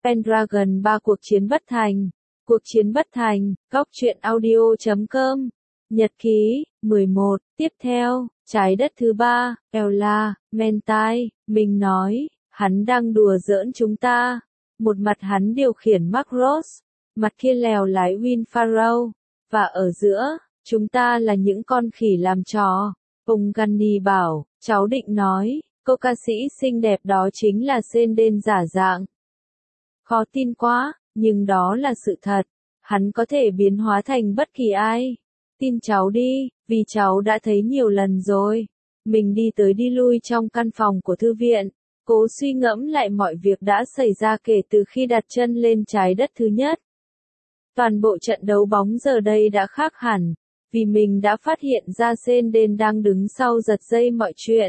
Pendragon 3 cuộc chiến bất thành. Cuộc chiến bất thành, góc truyện audio.com. Nhật ký, 11, tiếp theo, trái đất thứ 3, Ella, Mentai, mình nói, hắn đang đùa giỡn chúng ta. Một mặt hắn điều khiển Macross, mặt kia lèo lái Winfarrow, và ở giữa, chúng ta là những con khỉ làm trò. Ông Gunny bảo, cháu định nói, cô ca sĩ xinh đẹp đó chính là Senden giả dạng. Khó tin quá, nhưng đó là sự thật. Hắn có thể biến hóa thành bất kỳ ai. Tin cháu đi, vì cháu đã thấy nhiều lần rồi. Mình đi tới đi lui trong căn phòng của thư viện, cố suy ngẫm lại mọi việc đã xảy ra kể từ khi đặt chân lên trái đất thứ nhất. Toàn bộ trận đấu bóng giờ đây đã khác hẳn, vì mình đã phát hiện ra Senden đang đứng sau giật dây mọi chuyện.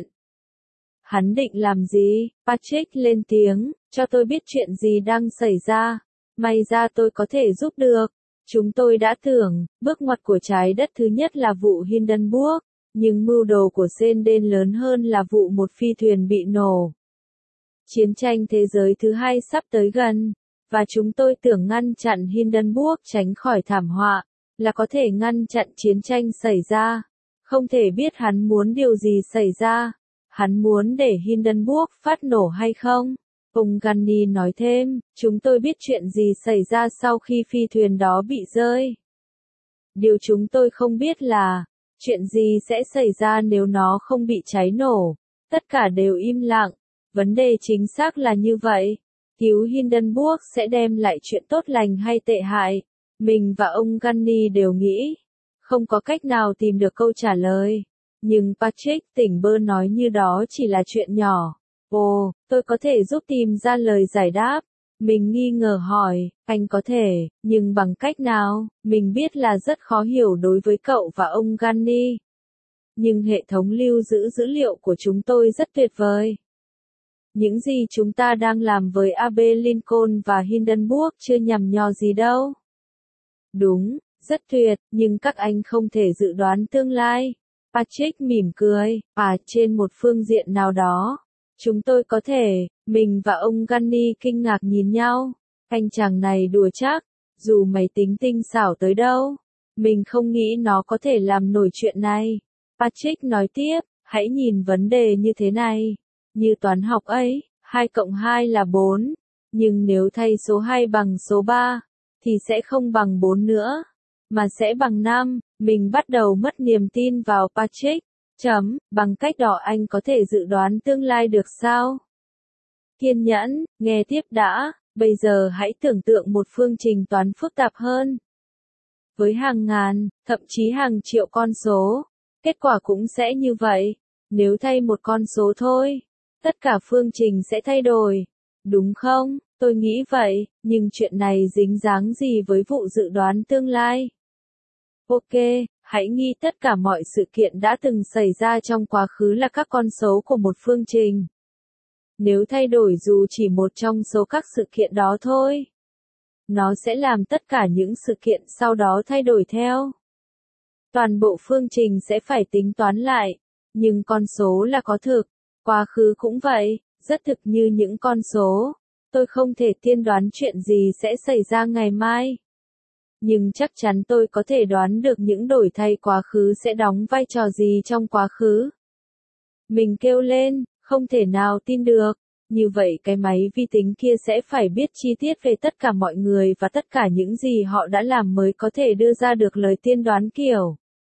Hắn định làm gì? Patrick lên tiếng, cho tôi biết chuyện gì đang xảy ra. May ra tôi có thể giúp được. Chúng tôi đã tưởng, bước ngoặt của trái đất thứ nhất là vụ Hindenburg, nhưng mưu đồ của Senden lớn hơn là vụ một phi thuyền bị nổ. Chiến tranh thế giới thứ hai sắp tới gần, và chúng tôi tưởng ngăn chặn Hindenburg tránh khỏi thảm họa, là có thể ngăn chặn chiến tranh xảy ra. Không thể biết hắn muốn điều gì xảy ra. Hắn muốn để Hindenburg phát nổ hay không? Ông Gunny nói thêm, chúng tôi biết chuyện gì xảy ra sau khi phi thuyền đó bị rơi. Điều chúng tôi không biết là, chuyện gì sẽ xảy ra nếu nó không bị cháy nổ. Tất cả đều im lặng. Vấn đề chính xác là như vậy. Cứu Hindenburg sẽ đem lại chuyện tốt lành hay tệ hại? Mình và ông Gunny đều nghĩ. Không có cách nào tìm được câu trả lời. Nhưng Patrick tỉnh bơ nói như đó chỉ là chuyện nhỏ. Ồ, tôi có thể giúp tìm ra lời giải đáp. Mình nghi ngờ hỏi, anh có thể, nhưng bằng cách nào? Mình biết là rất khó hiểu đối với cậu và ông Gunny. Nhưng hệ thống lưu giữ dữ liệu của chúng tôi rất tuyệt vời. Những gì chúng ta đang làm với AB Lincoln và Hindenburg chưa nhằm nhò gì đâu. Đúng, rất tuyệt, nhưng các anh không thể dự đoán tương lai. Patrick mỉm cười, trên một phương diện nào đó. Chúng tôi có thể, mình và ông Gunny kinh ngạc nhìn nhau. Anh chàng này đùa chắc, dù mày tính tinh xảo tới đâu. Mình không nghĩ nó có thể làm nổi chuyện này. Patrick nói tiếp, hãy nhìn vấn đề như thế này. Như toán học ấy, 2 cộng 2 là 4. Nhưng nếu thay số 2 bằng số 3, thì sẽ không bằng 4 nữa, mà sẽ bằng 5. Mình bắt đầu mất niềm tin vào Patrick. Bằng cách đó anh có thể dự đoán tương lai được sao? Kiên nhẫn, nghe tiếp đã, bây giờ hãy tưởng tượng một phương trình toán phức tạp hơn. Với hàng ngàn, thậm chí hàng triệu con số, kết quả cũng sẽ như vậy. Nếu thay một con số thôi, tất cả phương trình sẽ thay đổi. Đúng không? Tôi nghĩ vậy, nhưng chuyện này dính dáng gì với vụ dự đoán tương lai? Ok, hãy nghĩ tất cả mọi sự kiện đã từng xảy ra trong quá khứ là các con số của một phương trình. Nếu thay đổi dù chỉ một trong số các sự kiện đó thôi, nó sẽ làm tất cả những sự kiện sau đó thay đổi theo. Toàn bộ phương trình sẽ phải tính toán lại, nhưng con số là có thực. Quá khứ cũng vậy, rất thực như những con số. Tôi không thể tiên đoán chuyện gì sẽ xảy ra ngày mai. Nhưng chắc chắn tôi có thể đoán được những đổi thay quá khứ sẽ đóng vai trò gì trong quá khứ. Mình kêu lên, không thể nào tin được. Như vậy cái máy vi tính kia sẽ phải biết chi tiết về tất cả mọi người và tất cả những gì họ đã làm mới có thể đưa ra được lời tiên đoán kiểu.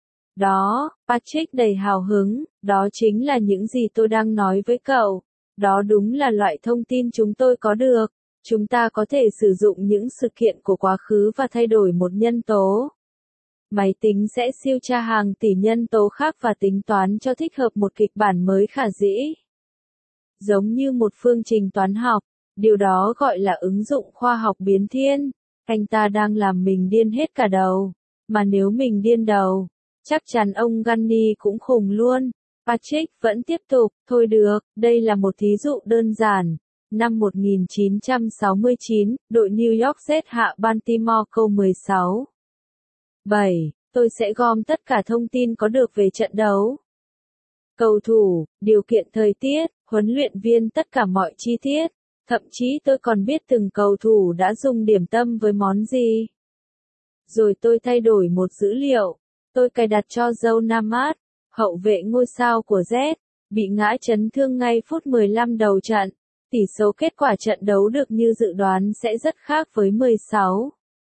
Đó, Patrick đầy hào hứng, đó chính là những gì tôi đang nói với cậu. Đó đúng là loại thông tin chúng tôi có được. Chúng ta có thể sử dụng những sự kiện của quá khứ và thay đổi một nhân tố. Máy tính sẽ siêu tra hàng tỷ nhân tố khác và tính toán cho thích hợp một kịch bản mới khả dĩ. Giống như một phương trình toán học, điều đó gọi là ứng dụng khoa học biến thiên. Anh ta đang làm mình điên hết cả đầu. Mà nếu mình điên đầu, chắc chắn ông Gunny cũng khùng luôn. Patrick vẫn tiếp tục, thôi được, đây là một thí dụ đơn giản. Năm 1969, đội New York Jets hạ Baltimore câu 16. 7. Tôi sẽ gom tất cả thông tin có được về trận đấu. Cầu thủ, điều kiện thời tiết, huấn luyện viên tất cả mọi chi tiết. Thậm chí tôi còn biết từng cầu thủ đã dùng điểm tâm với món gì. Rồi tôi thay đổi một dữ liệu. Tôi cài đặt cho Joe Namath, hậu vệ ngôi sao của Z, bị ngã chấn thương ngay phút 15 đầu trận. Tỷ số kết quả trận đấu được như dự đoán sẽ rất khác với 16-7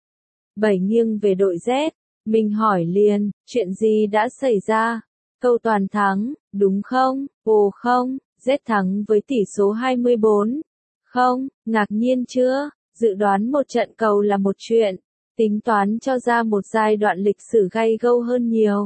nghiêng về đội Z. Mình hỏi liền, chuyện gì đã xảy ra? Câu toàn thắng, đúng không? Ồ không, Z thắng với tỷ số 24. Không, ngạc nhiên chưa? Dự đoán một trận cầu là một chuyện, tính toán cho ra một giai đoạn lịch sử gay gâu hơn nhiều.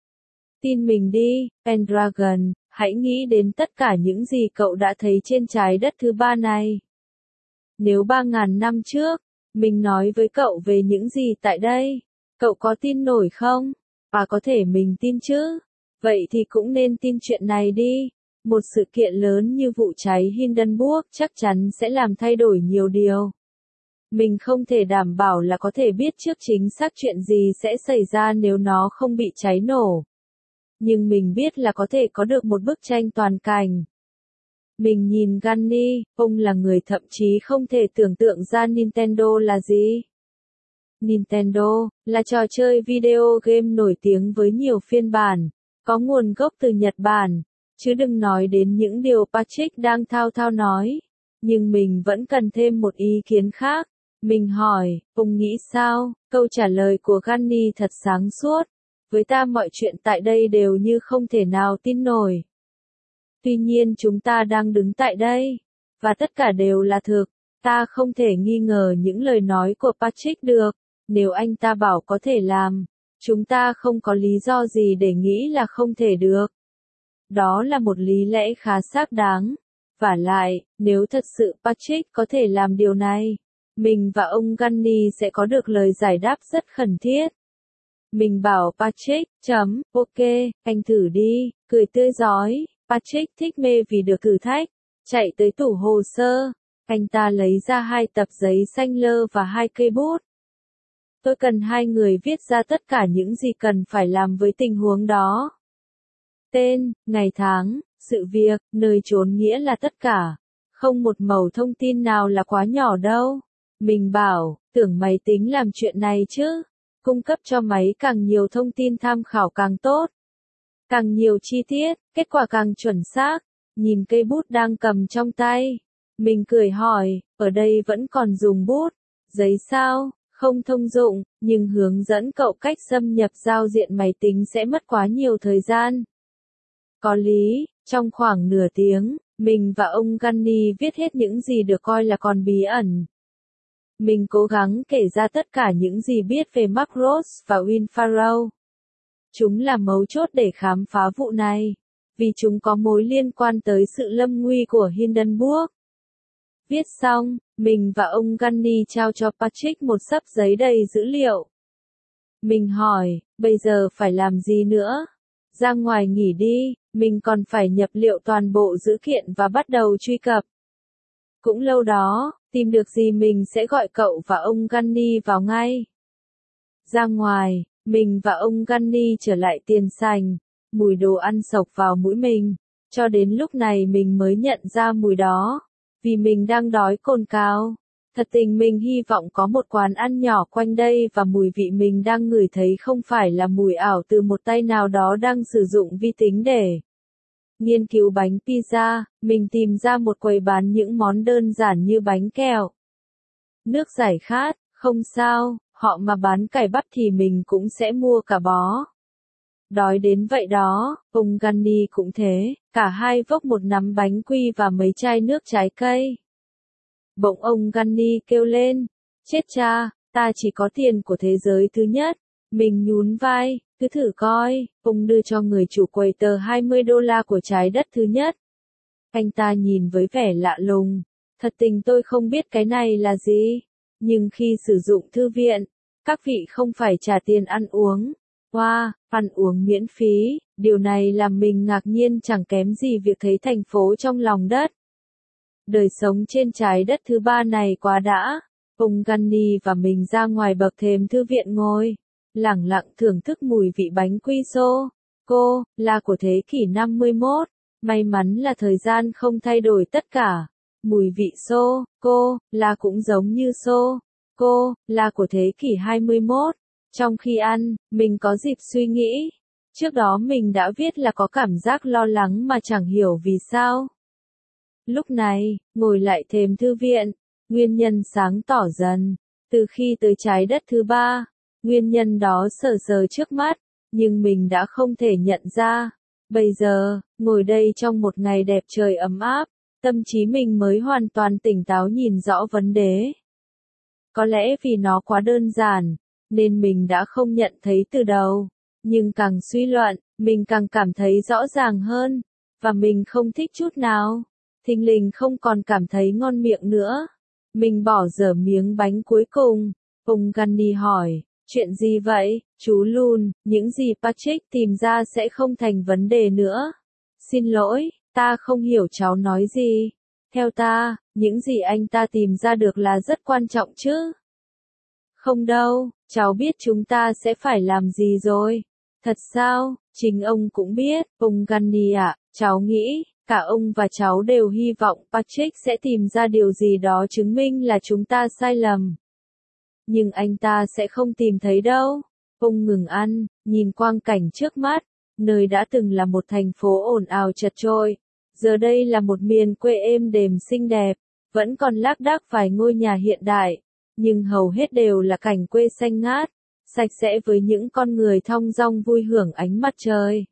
Tin mình đi, Pendragon, hãy nghĩ đến tất cả những gì cậu đã thấy trên trái đất thứ ba này. Nếu 3.000 năm trước, mình nói với cậu về những gì tại đây, cậu có tin nổi không? Và có thể mình tin chứ. Vậy thì cũng nên tin chuyện này đi. Một sự kiện lớn như vụ cháy Hindenburg chắc chắn sẽ làm thay đổi nhiều điều. Mình không thể đảm bảo là có thể biết trước chính xác chuyện gì sẽ xảy ra nếu nó không bị cháy nổ. Nhưng mình biết là có thể có được một bức tranh toàn cảnh. Mình nhìn Gunny, ông là người thậm chí không thể tưởng tượng ra Nintendo là gì. Nintendo là trò chơi video game nổi tiếng với nhiều phiên bản, có nguồn gốc từ Nhật Bản, chứ đừng nói đến những điều Patrick đang thao thao nói. Nhưng mình vẫn cần thêm một ý kiến khác. Mình hỏi, ông nghĩ sao? Câu trả lời của Gunny thật sáng suốt. Với ta mọi chuyện tại đây đều như không thể nào tin nổi. Tuy nhiên chúng ta đang đứng tại đây, và tất cả đều là thực. Ta không thể nghi ngờ những lời nói của Patrick được. Nếu anh ta bảo có thể làm, chúng ta không có lý do gì để nghĩ là không thể được. Đó là một lý lẽ khá xác đáng. Vả lại, nếu thật sự Patrick có thể làm điều này, mình và ông Gunny sẽ có được lời giải đáp rất khẩn thiết. Mình bảo Patrick, ok, anh thử đi, cười tươi rói. Patrick thích mê vì được thử thách, chạy tới tủ hồ sơ. Anh ta lấy ra 2 tập giấy xanh lơ và 2 cây bút. Tôi cần 2 người viết ra tất cả những gì cần phải làm với tình huống đó. Tên, ngày tháng, sự việc, nơi trốn nghĩa là tất cả. Không một mẩu thông tin nào là quá nhỏ đâu. Mình bảo, tưởng máy tính làm chuyện này chứ. Cung cấp cho máy càng nhiều thông tin tham khảo càng tốt. Càng nhiều chi tiết, kết quả càng chuẩn xác. Nhìn cây bút đang cầm trong tay. Mình cười hỏi, ở đây vẫn còn dùng bút, giấy sao? Không thông dụng, nhưng hướng dẫn cậu cách xâm nhập giao diện máy tính sẽ mất quá nhiều thời gian. Có lý, trong khoảng nửa tiếng, mình và ông Gunny viết hết những gì được coi là còn bí ẩn. Mình cố gắng kể ra tất cả những gì biết về Macros và Winfarrow. Chúng là mấu chốt để khám phá vụ này, vì chúng có mối liên quan tới sự lâm nguy của Hindenburg. Viết xong, mình và ông Gunny trao cho Patrick một xấp giấy đầy dữ liệu. Mình hỏi, bây giờ phải làm gì nữa? Ra ngoài nghỉ đi, mình còn phải nhập liệu toàn bộ dữ kiện và bắt đầu truy cập. Cũng lâu đó, tìm được gì mình sẽ gọi cậu và ông Gunny vào ngay. Ra ngoài, mình và ông Gunny trở lại tiền sảnh, mùi đồ ăn xộc vào mũi mình. Cho đến lúc này mình mới nhận ra mùi đó. Vì mình đang đói cồn cào. Thật tình mình hy vọng có một quán ăn nhỏ quanh đây và mùi vị mình đang ngửi thấy không phải là mùi ảo từ một tay nào đó đang sử dụng vi tính để nghiên cứu bánh pizza. Mình tìm ra một quầy bán những món đơn giản như bánh kẹo, nước giải khát, không sao, họ mà bán cải bắp thì mình cũng sẽ mua cả bó. Đói đến vậy đó, ông Gunny cũng thế, cả hai vốc một nắm bánh quy và mấy chai nước trái cây. Bỗng ông Gunny kêu lên, chết cha, ta chỉ có tiền của thế giới thứ nhất. Mình nhún vai, cứ thử coi, ông đưa cho người chủ quầy tờ $20 của trái đất thứ nhất. Anh ta nhìn với vẻ lạ lùng, thật tình tôi không biết cái này là gì, nhưng khi sử dụng thư viện, các vị không phải trả tiền ăn uống. Wow, ăn uống miễn phí, điều này làm mình ngạc nhiên chẳng kém gì việc thấy thành phố trong lòng đất. Đời sống trên trái đất thứ ba này quá đã. Ông Gunny và mình ra ngoài bậc thềm thư viện ngồi, lẳng lặng thưởng thức mùi vị bánh quy sô cô la của thế kỷ 51. May mắn là thời gian không thay đổi tất cả. Mùi vị sô-cô-la cũng giống như sô-cô-la của thế kỷ 21. Trong khi ăn, mình có dịp suy nghĩ. Trước đó mình đã viết là có cảm giác lo lắng mà chẳng hiểu vì sao. Lúc này, ngồi lại thềm thư viện, nguyên nhân sáng tỏ dần. Từ khi tới trái đất thứ ba, nguyên nhân đó sờ sờ trước mắt, nhưng mình đã không thể nhận ra. Bây giờ, ngồi đây trong một ngày đẹp trời ấm áp, tâm trí mình mới hoàn toàn tỉnh táo nhìn rõ vấn đề. Có lẽ vì nó quá đơn giản, nên mình đã không nhận thấy từ đầu. Nhưng càng suy luận, mình càng cảm thấy rõ ràng hơn, và mình không thích chút nào. Thình lình không còn cảm thấy ngon miệng nữa. Mình bỏ dở miếng bánh cuối cùng. Ông Gunny hỏi, chuyện gì vậy, chú Lùn, những gì Patrick tìm ra sẽ không thành vấn đề nữa. Xin lỗi, ta không hiểu cháu nói gì. Theo ta, những gì anh ta tìm ra được là rất quan trọng chứ. Không đâu, cháu biết chúng ta sẽ phải làm gì rồi. Thật sao, chính ông cũng biết, ông Gunny ạ, cháu nghĩ, cả ông và cháu đều hy vọng Patrick sẽ tìm ra điều gì đó chứng minh là chúng ta sai lầm. Nhưng anh ta sẽ không tìm thấy đâu. Ông ngừng ăn, nhìn quang cảnh trước mắt, nơi đã từng là một thành phố ồn ào chật chội, giờ đây là một miền quê êm đềm xinh đẹp, vẫn còn lác đác vài ngôi nhà hiện đại, nhưng hầu hết đều là cảnh quê xanh ngát, sạch sẽ với những con người thong dong vui hưởng ánh mặt trời.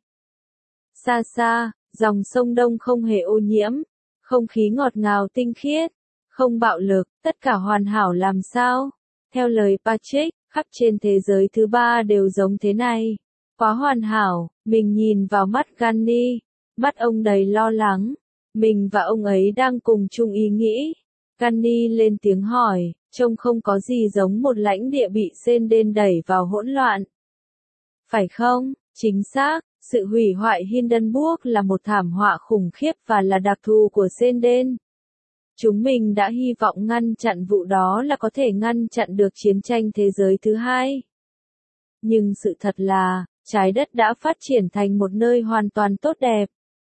Xa xa, dòng sông Đông không hề ô nhiễm, không khí ngọt ngào tinh khiết, không bạo lực, tất cả hoàn hảo làm sao? Theo lời Patrick, khắp trên thế giới thứ ba đều giống thế này. Quá hoàn hảo, mình nhìn vào mắt Gunny, mắt ông đầy lo lắng. Mình và ông ấy đang cùng chung ý nghĩ. Gunny lên tiếng hỏi, trông không có gì giống một lãnh địa bị sên đên đẩy vào hỗn loạn. Phải không? Chính xác, sự hủy hoại Hindenburg là một thảm họa khủng khiếp và là đặc thù của sên đên. Chúng mình đã hy vọng ngăn chặn vụ đó là có thể ngăn chặn được chiến tranh thế giới thứ hai. Nhưng sự thật là, trái đất đã phát triển thành một nơi hoàn toàn tốt đẹp.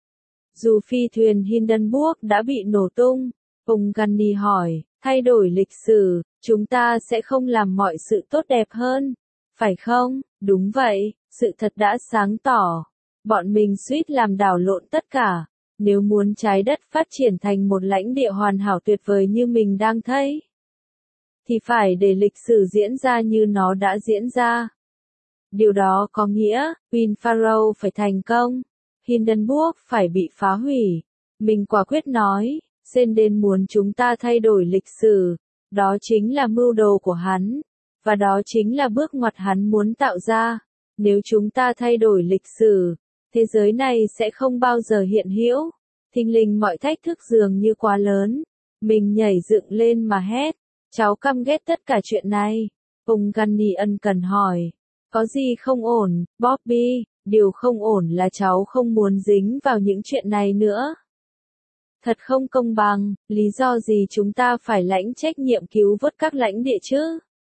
Dù phi thuyền Hindenburg đã bị nổ tung, ông Gunny hỏi, thay đổi lịch sử, chúng ta sẽ không làm mọi sự tốt đẹp hơn, phải không? Đúng vậy, sự thật đã sáng tỏ. Bọn mình suýt làm đảo lộn tất cả. Nếu muốn trái đất phát triển thành một lãnh địa hoàn hảo tuyệt vời như mình đang thấy, thì phải để lịch sử diễn ra như nó đã diễn ra. Điều đó có nghĩa, Winfarrow phải thành công, Hindenburg phải bị phá hủy. Mình quả quyết nói, Senden muốn chúng ta thay đổi lịch sử, đó chính là mưu đồ của hắn, và đó chính là bước ngoặt hắn muốn tạo ra. Nếu chúng ta thay đổi lịch sử, thế giới này sẽ không bao giờ hiện hữu. Thình lình mọi thách thức dường như quá lớn. Mình nhảy dựng lên mà hét. Cháu căm ghét tất cả chuyện này. Ông Gunny ân cần hỏi. Có gì không ổn, Bobby? Điều không ổn là cháu không muốn dính vào những chuyện này nữa. Thật không công bằng, lý do gì chúng ta phải lãnh trách nhiệm cứu vớt các lãnh địa chứ?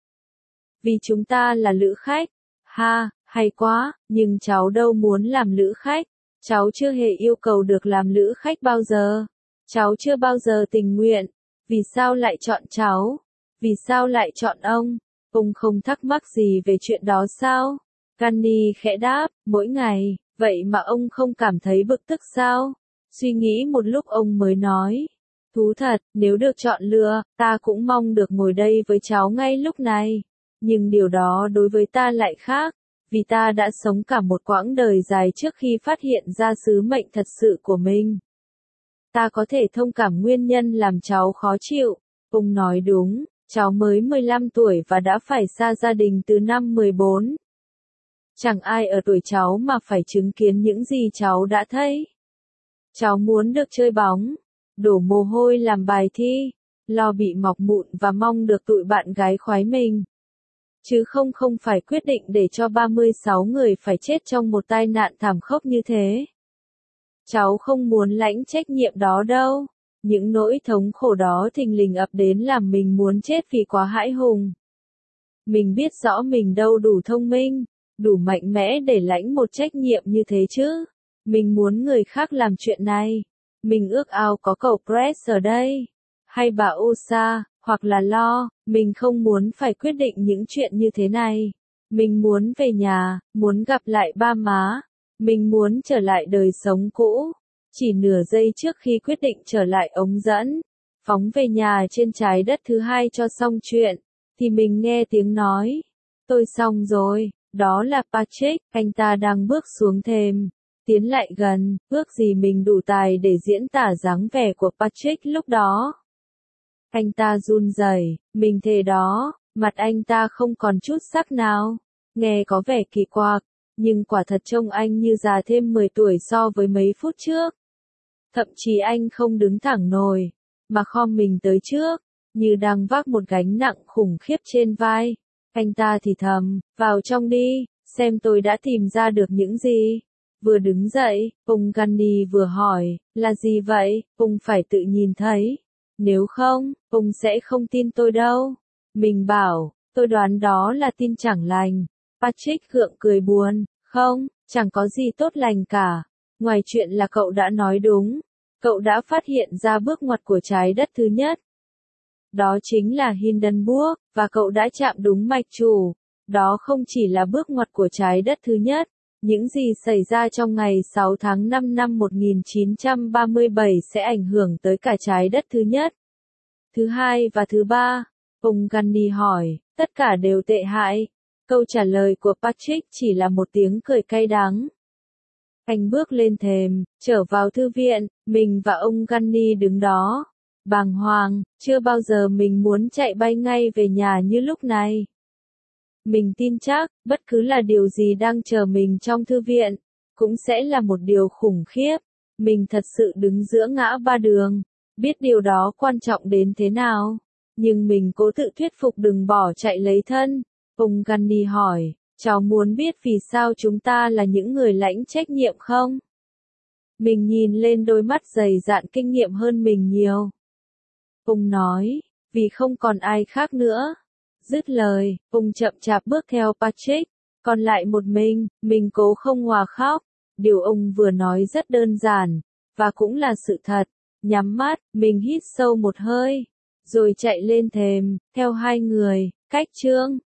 Vì chúng ta là lữ khách. Ha, hay quá, nhưng cháu đâu muốn làm lữ khách. Cháu chưa hề yêu cầu được làm lữ khách bao giờ. Cháu chưa bao giờ tình nguyện. Vì sao lại chọn cháu? Vì sao lại chọn ông? Ông không thắc mắc gì về chuyện đó sao? Gunny khẽ đáp, mỗi ngày, vậy mà ông không cảm thấy bực tức sao? Suy nghĩ một lúc ông mới nói. Thú thật, nếu được chọn lựa, ta cũng mong được ngồi đây với cháu ngay lúc này. Nhưng điều đó đối với ta lại khác. Vì ta đã sống cả một quãng đời dài trước khi phát hiện ra sứ mệnh thật sự của mình. Ta có thể thông cảm nguyên nhân làm cháu khó chịu. Ông nói đúng, cháu mới 15 tuổi và đã phải xa gia đình từ năm 14. Chẳng ai ở tuổi cháu mà phải chứng kiến những gì cháu đã thấy. Cháu muốn được chơi bóng, đổ mồ hôi làm bài thi, lo bị mọc mụn và mong được tụi bạn gái khoái mình. Chứ không phải quyết định để cho 36 người phải chết trong một tai nạn thảm khốc như thế. Cháu không muốn lãnh trách nhiệm đó đâu. Những nỗi thống khổ đó thình lình ập đến làm mình muốn chết vì quá hãi hùng. Mình biết rõ mình đâu đủ thông minh, đủ mạnh mẽ để lãnh một trách nhiệm như thế chứ. Mình muốn người khác làm chuyện này. Mình ước ao có cậu Press ở đây. hay bà Osa, hoặc là lo, mình không muốn phải quyết định những chuyện như thế này. Mình muốn về nhà, muốn gặp lại ba má. Mình muốn trở lại đời sống cũ. Chỉ nửa giây trước khi quyết định trở lại ống dẫn, phóng về nhà trên trái đất thứ hai cho xong chuyện, thì mình nghe tiếng nói. Tôi xong rồi, đó là Patrick, anh ta đang bước xuống thềm. Tiến lại gần, ước gì mình đủ tài để diễn tả dáng vẻ của Patrick lúc đó. Anh ta run rẩy, mình thề đó, mặt anh ta không còn chút sắc nào. Nghe có vẻ kỳ quặc, nhưng quả thật trông anh như già thêm 10 tuổi so với mấy phút trước. Thậm chí anh không đứng thẳng nổi, mà khom mình tới trước, như đang vác một gánh nặng khủng khiếp trên vai. Anh ta thì thầm, vào trong đi, xem tôi đã tìm ra được những gì. Vừa đứng dậy, ông Gunny vừa hỏi, là gì vậy, ông phải tự nhìn thấy. Nếu không, ông sẽ không tin tôi đâu. Mình bảo, tôi đoán đó là tin chẳng lành. Patrick gượng cười buồn, không, chẳng có gì tốt lành cả. Ngoài chuyện là cậu đã nói đúng, cậu đã phát hiện ra bước ngoặt của trái đất thứ nhất. Đó chính là Hindenburg, và cậu đã chạm đúng mạch chủ. Đó không chỉ là bước ngoặt của trái đất thứ nhất. Những gì xảy ra trong ngày 6 tháng 5 năm 1937 sẽ ảnh hưởng tới cả trái đất thứ nhất, thứ hai và thứ ba. Ông Gunny hỏi, tất cả đều tệ hại. Câu trả lời của Patrick chỉ là một tiếng cười cay đắng. Anh bước lên thềm, trở vào thư viện, mình và ông Gunny đứng đó. Bàng hoàng, chưa bao giờ mình muốn chạy bay ngay về nhà như lúc này. Mình tin chắc, bất cứ là điều gì đang chờ mình trong thư viện, cũng sẽ là một điều khủng khiếp. Mình thật sự đứng giữa ngã ba đường, biết điều đó quan trọng đến thế nào. Nhưng mình cố tự thuyết phục đừng bỏ chạy lấy thân. Ông Gunny hỏi, cháu muốn biết vì sao chúng ta là những người lãnh trách nhiệm không? Mình nhìn lên đôi mắt dày dạn kinh nghiệm hơn mình nhiều. Ông nói, vì không còn ai khác nữa. Dứt lời, ông chậm chạp bước theo Patrick, còn lại một mình cố không hòa khóc. Điều ông vừa nói rất đơn giản, và cũng là sự thật. Nhắm mắt, mình hít sâu một hơi, rồi chạy lên thềm, theo hai người, cách chương.